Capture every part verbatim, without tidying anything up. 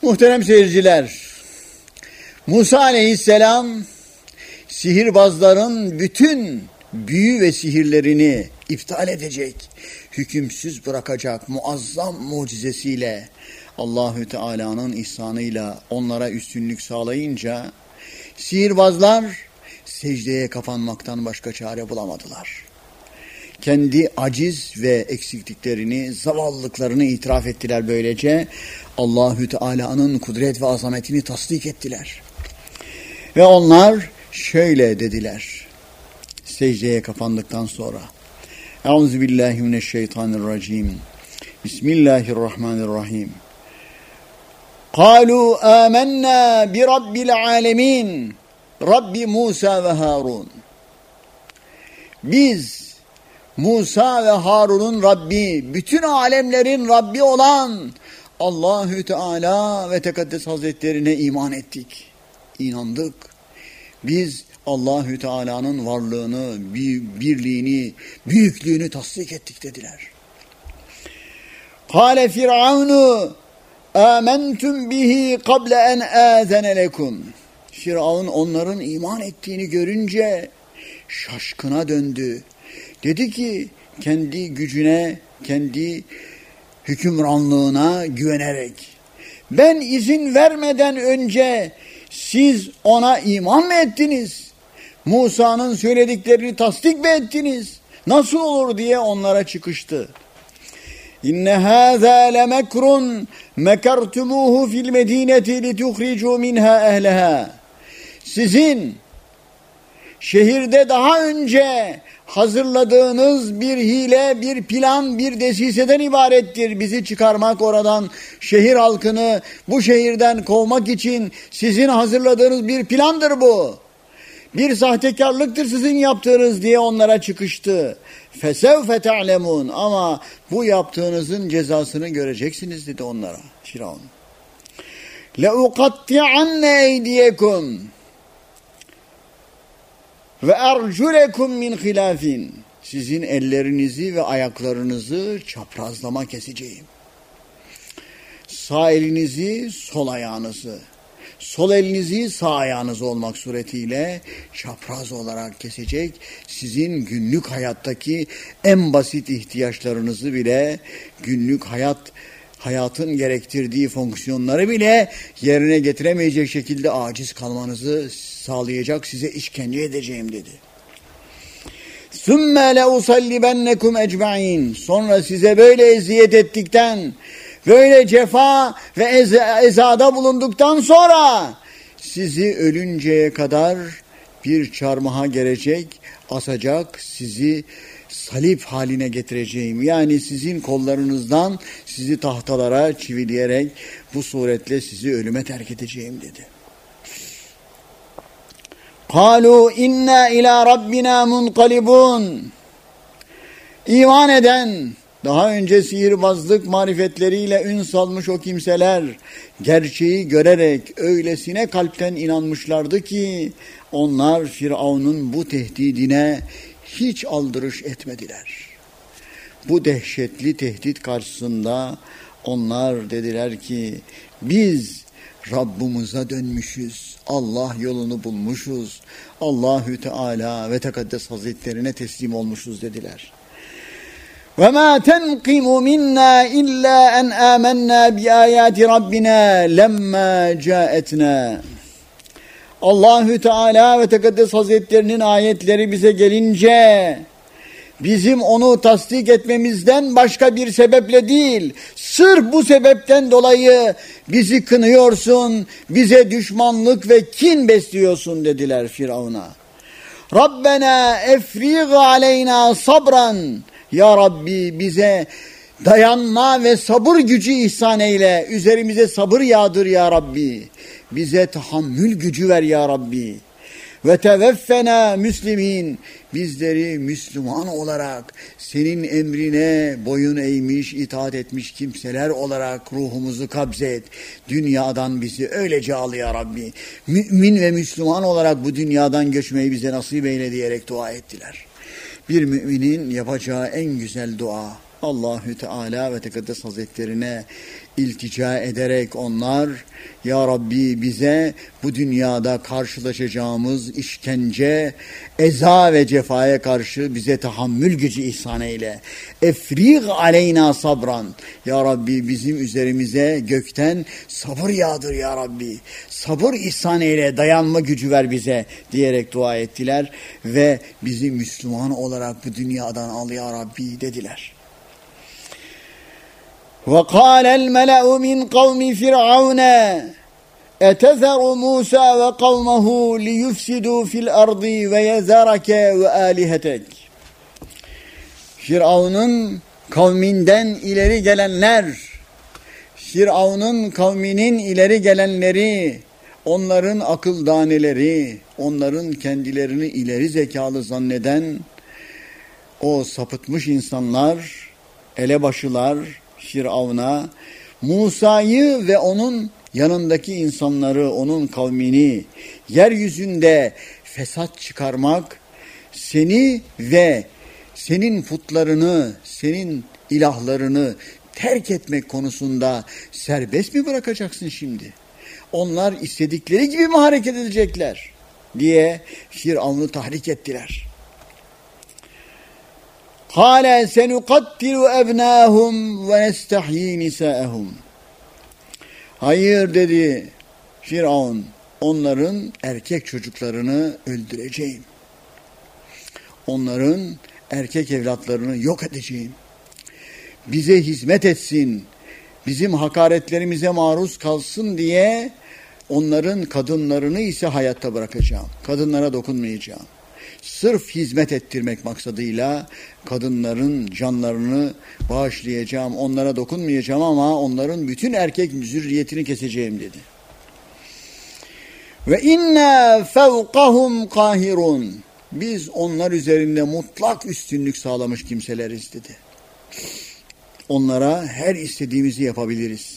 Muhterem seyirciler, Musa aleyhisselam sihirbazların bütün büyü ve sihirlerini iptal edecek, hükümsüz bırakacak muazzam mucizesiyle, Allahü Teala'nın ihsanıyla onlara üstünlük sağlayınca sihirbazlar secdeye kapanmaktan başka çare bulamadılar. Kendi aciz ve eksikliklerini, zavallılıklarını itiraf ettiler böylece. Allahü Teala'nın kudret ve azametini tasdik ettiler. Ve onlar şöyle dediler secdeye kapandıktan sonra. Euzubillahimineşşeytanirracim. Bismillahirrahmanirrahim. Kalu amennâ bi rabbil alemin. Rabbi Musa ve Harun. Biz Musa ve Harun'un Rabbi, bütün alemlerin Rabbi olan Allahü Teala ve Tekaddes Hazretlerine iman ettik. İnandık. Biz Allahü Teala'nın varlığını, birliğini, büyüklüğünü tasdik ettik dediler. Kâle Firavunu âmentum bihi kable en âzene lekum. Firavun onların iman ettiğini görünce şaşkına döndü. Dedi ki kendi gücüne, kendi hükümranlığına güvenerek, ben izin vermeden önce siz ona iman mı ettiniz? Musa'nın söylediklerini tasdik mi ettiniz? Nasıl olur diye onlara çıkıştı. İnne hâzâ lemekrun mekertumuhu fil medîneti lituhricû minhâ ehlehâ. Sizin şehirde daha önce hazırladığınız bir hile, bir plan, bir desiseden ibarettir. Bizi çıkarmak oradan, şehir halkını bu şehirden kovmak için sizin hazırladığınız bir plandır bu. Bir sahtekarlıktır sizin yaptığınız diye onlara çıkıştı. Fesevfe te'lemun, ama bu yaptığınızın cezasını göreceksiniz dedi onlara Firavun. Leuqatti'anne eydiyekum ve erculekum min hilafin. Sizin ellerinizi ve ayaklarınızı çaprazlama keseceğim. Sağ elinizi, sol ayağınızı, sol elinizi sağ ayağınız olmak suretiyle çapraz olarak kesecek. Sizin günlük hayattaki en basit ihtiyaçlarınızı bile, günlük hayat hayatın gerektirdiği fonksiyonları bile yerine getiremeyecek şekilde aciz kalmanızı sağlayacak, size işkence edeceğim dedi. ثُمَّ لَاُصَلِّبَنَّكُمْ اَجْمَعِينَ. Sonra size böyle eziyet ettikten, böyle cefa ve eza, ezada bulunduktan sonra sizi ölünceye kadar bir çarmıha gerecek, asacak, sizi salip haline getireceğim. Yani sizin kollarınızdan sizi tahtalara çivileyerek bu suretle sizi ölüme terk edeceğim dedi. قَالُوا اِنَّا اِلَى رَبِّنَا مُنْقَلِبُونَ. İman eden, daha önce sihirbazlık marifetleriyle ün salmış o kimseler, gerçeği görerek öylesine kalpten inanmışlardı ki, onlar Firavun'un bu tehdidine hiç aldırış etmediler. Bu dehşetli tehdit karşısında onlar dediler ki, biz Rabbimize dönmüşüz, Allah yolunu bulmuşuz, Allahü Teala ve Tekaddes Hazretlerine teslim olmuşuz dediler. وَمَا تَنْقِمُ مِنَّا إِلَّا أَنْ آمَنَّا بِآيَاتِ رَبِّنَا لَمَّا جَاءَتْنَا. Allahü Teala ve Tekaddes Hazretlerinin ayetleri bize gelince, bizim onu tasdik etmemizden başka bir sebeple değil, sırf bu sebepten dolayı bizi kınıyorsun, bize düşmanlık ve kin besliyorsun dediler Firavun'a. Rabbena efrig aleyna sabran. Ya Rabbi bize dayanma ve sabır gücü ihsan eyle. Üzerimize sabır yağdır ya Rabbi. Bize tahammül gücü ver ya Rabbi. Ve teveffena müslimin. Bizleri Müslüman olarak senin emrine boyun eğmiş, itaat etmiş kimseler olarak ruhumuzu kabzet. Dünyadan bizi öylece al ya Rabbi. Mümin ve Müslüman olarak bu dünyadan göçmeyi bize nasip eyle diyerek dua ettiler. Bir müminin yapacağı en güzel dua, Allahü Teala ve Tekaddes Hazretlerine iltica ederek onlar, Ya Rabbi bize bu dünyada karşılaşacağımız işkence, eza ve cefaya karşı bize tahammül gücü ihsan eyle. Efrig aleyna sabran. Ya Rabbi bizim üzerimize gökten sabır yağdır Ya Rabbi. Sabır ihsan eyle, dayanma gücü ver bize diyerek dua ettiler ve bizi Müslüman olarak bu dünyadan al Ya Rabbi dediler. وَقَالَ الْمَلَأُ مِنْ قَوْمِ فِرْعَوْنَ اَتَذَرُ مُوسَى وَقَوْمَهُ لِيُفْسِدُوا فِي الْأَرْضِ وَيَذَرَكَ وَآلِهَتَكَ. Firavun'un kavminden ileri gelenler, Firavun'un kavminin ileri gelenleri, onların akıl daneleri, onların kendilerini ileri zekalı zanneden o sapıtmış insanlar, elebaşılar, Firavun'a Musa'yı ve onun yanındaki insanları, onun kavmini yeryüzünde fesat çıkarmak, seni ve senin putlarını, senin ilahlarını terk etmek konusunda serbest mi bırakacaksın şimdi? Onlar istedikleri gibi mi hareket edecekler diye Firavun'u tahrik ettiler. قَالَ سَنُقَتِّلُ أَبْنَاهُمْ وَنَسْتَحْيِي نِسَاءَهُمْ. Hayır dedi Firavun, onların erkek çocuklarını öldüreceğim. Onların erkek evlatlarını yok edeceğim. Bize hizmet etsin, bizim hakaretlerimize maruz kalsın diye onların kadınlarını ise hayatta bırakacağım. Kadınlara dokunmayacağım. Sırf hizmet ettirmek maksadıyla kadınların canlarını bağışlayacağım, onlara dokunmayacağım ama onların bütün erkek zürriyetini keseceğim dedi. Ve inna fevkahum kahirun. Biz onlar üzerinde mutlak üstünlük sağlamış kimseleriz dedi. Onlara her istediğimizi yapabiliriz.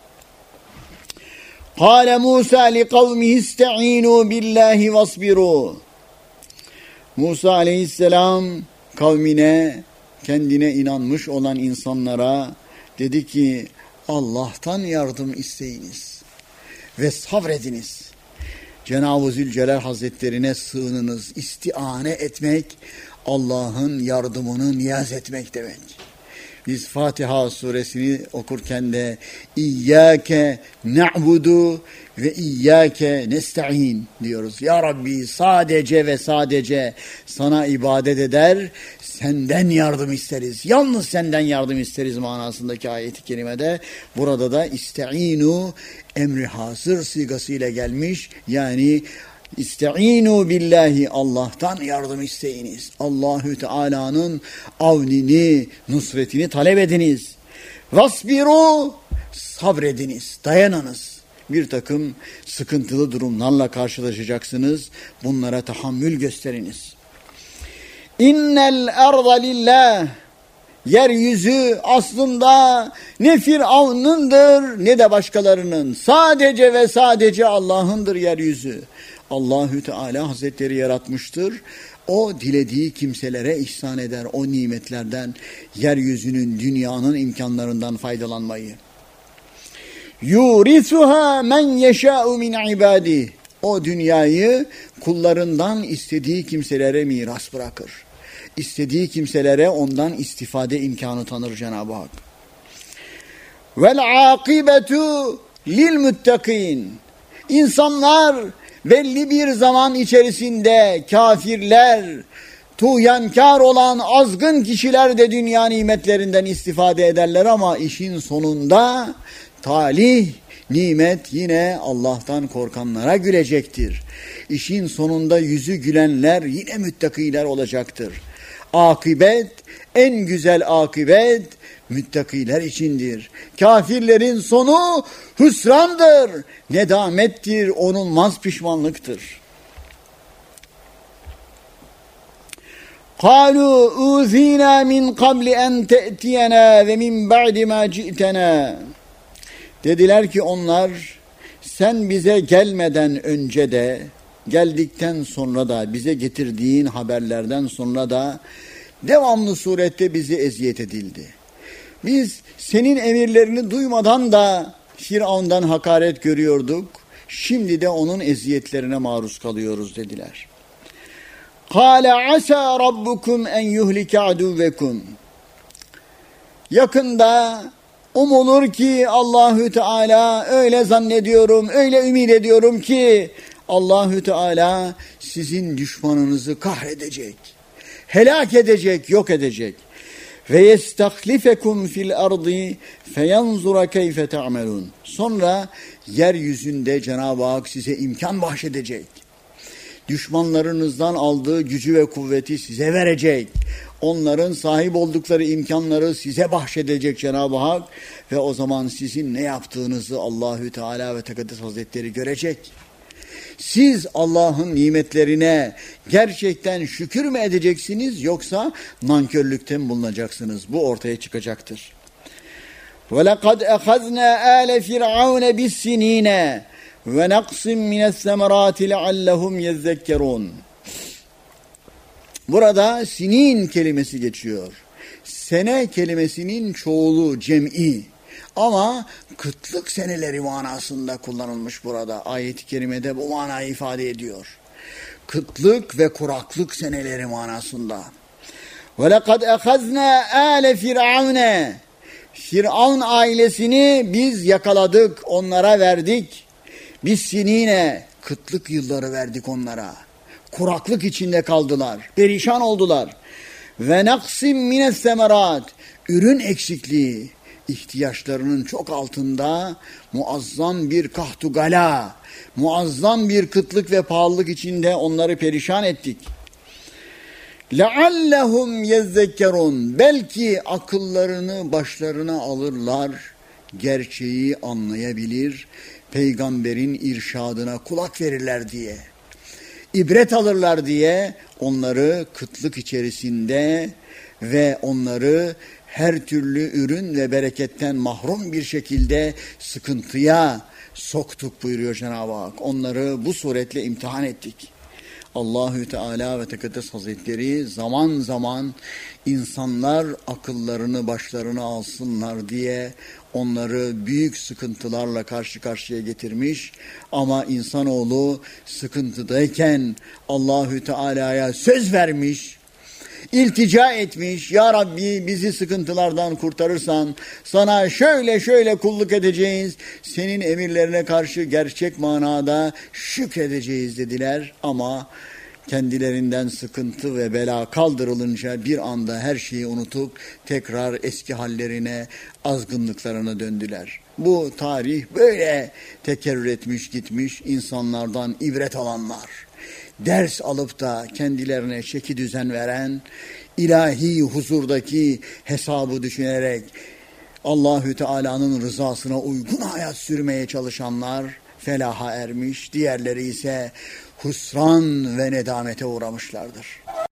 Kâle Musa li kavmihi ista'inu billahi vasbiru. Musa aleyhisselam kavmine, kendine inanmış olan insanlara dedi ki Allah'tan yardım isteyiniz ve sabrediniz. Cenab-ı Zülcelal Hazretlerine sığınınız. İstiane etmek, Allah'ın yardımını niyaz etmek demek. Biz Fatiha suresini okurken de İyyâke na'budu ve İyyâke nesta'in diyoruz. Ya Rabbi sadece ve sadece sana ibadet eder, senden yardım isteriz. Yalnız senden yardım isteriz manasındaki ayet-i kerimede. Burada da ista'inu emri hasır sigasıyla gelmiş. Yani İsta'inu billahi, Allah'tan yardım isteyiniz. Allahü Teala'nın avnini, nusretini talep ediniz. Vasbiru, sabrediniz, dayanınız. Bir takım sıkıntılı durumlarla karşılaşacaksınız. Bunlara tahammül gösteriniz. İnnel arda lillah. Yeryüzü aslında ne Firavun'undur ne de başkalarının. Sadece ve sadece Allah'ındır yeryüzü. Allahü Teala Hazretleri yaratmıştır. O dilediği kimselere ihsan eder o nimetlerden, yeryüzünün, dünyanın imkanlarından faydalanmayı. Yurisuha men yeşâ'u min ibâdih. O dünyayı kullarından istediği kimselere miras bırakır. İstediği kimselere ondan istifade imkanı tanır Cenab-ı Hak. Vel akibetu lil muttakin. İnsanlar belli bir zaman içerisinde kafirler, tuğyankar olan azgın kişiler de dünya nimetlerinden istifade ederler ama işin sonunda talih, nimet yine Allah'tan korkanlara gülecektir. İşin sonunda yüzü gülenler yine müttakiler olacaktır. Akibet, en güzel akibet müttakiler içindir. Kafirlerin sonu hüsrandır, nedamettir, onulmaz pişmanlıktır. قَالُوا اُذ۪ينَا مِنْ قَبْلِ اَنْ تَأْتِيَنَا وَمِنْ بَعْدِ مَا جِئْتَنَا. Dediler ki onlar, sen bize gelmeden önce de, geldikten sonra da, bize getirdiğin haberlerden sonra da devamlı surette bizi eziyet edildi. Biz senin emirlerini duymadan da Firavun'dan hakaret görüyorduk. Şimdi de onun eziyetlerine maruz kalıyoruz dediler. Kâle asâ rabbukum en yuhlike aduvvekum. Yakında umulur ki Allahü Teala, öyle zannediyorum, öyle ümit ediyorum ki Allahü Teala sizin düşmanınızı kahredecek, helak edecek, yok edecek. Ve yestahlifekum fil ardı feyanzura keyfe ta'melun. Sonra yeryüzünde Cenab-ı Hak size imkan bahşedecek. Düşmanlarınızdan aldığı gücü ve kuvveti size verecek. Onların sahip oldukları imkanları size bahşedecek Cenab-ı Hak ve o zaman sizin ne yaptığınızı Allahü Teala ve Tekaddes Hazretleri görecek. Siz Allah'ın nimetlerine gerçekten şükür mü edeceksiniz yoksa nankörlükten mi bulunacaksınız? Bu ortaya çıkacaktır. وَلَقَدْ أَخَذْنَا آلَ فِرْعَوْنَ بِالسِّن۪ينَ وَنَقْصٍ مِنَ الثَّمَرَاتِ لَعَلَّهُمْ يَذَّكَّرُونَ. Burada sinin kelimesi geçiyor. Sene kelimesinin çoğulu, cem'i. Ama kıtlık seneleri manasında kullanılmış burada. Ayet-i kerimede bu manayı ifade ediyor. Kıtlık ve kuraklık seneleri manasında. وَلَقَدْ اَخَذْنَا آلَ فِرْعَوْنَ. Firavun ailesini biz yakaladık, onlara verdik. Biz sinine, kıtlık yılları verdik onlara. Kuraklık içinde kaldılar, perişan oldular. Ve naksim mines semerat, ürün eksikliği, ihtiyaçlarının çok altında muazzam bir kahtugala, muazzam bir kıtlık ve pahalılık içinde onları perişan ettik. لَعَلَّهُمْ يَذَّكَّرُونَ. Belki akıllarını başlarına alırlar, gerçeği anlayabilir, peygamberin irşadına kulak verirler diye, ibret alırlar diye onları kıtlık içerisinde ve onları her türlü ürün ve bereketten mahrum bir şekilde sıkıntıya soktuk buyuruyor Cenab-ı Hak. Onları bu suretle imtihan ettik. Allahü Teala ve Tekaddes Hazretleri zaman zaman insanlar akıllarını başlarına alsınlar diye onları büyük sıkıntılarla karşı karşıya getirmiş. Ama insanoğlu sıkıntıdayken Allahü Teala'ya söz vermiş, İltica etmiş, ya Rabbi bizi sıkıntılardan kurtarırsan sana şöyle şöyle kulluk edeceğiz, senin emirlerine karşı gerçek manada şükredeceğiz dediler. Ama kendilerinden sıkıntı ve bela kaldırılınca bir anda her şeyi unutup tekrar eski hallerine, azgınlıklarına döndüler. Bu tarih böyle tekerrür etmiş gitmiş, insanlardan ibret alanlar, ders alıp da kendilerine şekil düzen veren, ilahi huzurdaki hesabı düşünerek Allahü Teala'nın rızasına uygun hayat sürmeye çalışanlar felaha ermiş, diğerleri ise husran ve nedamete uğramışlardır.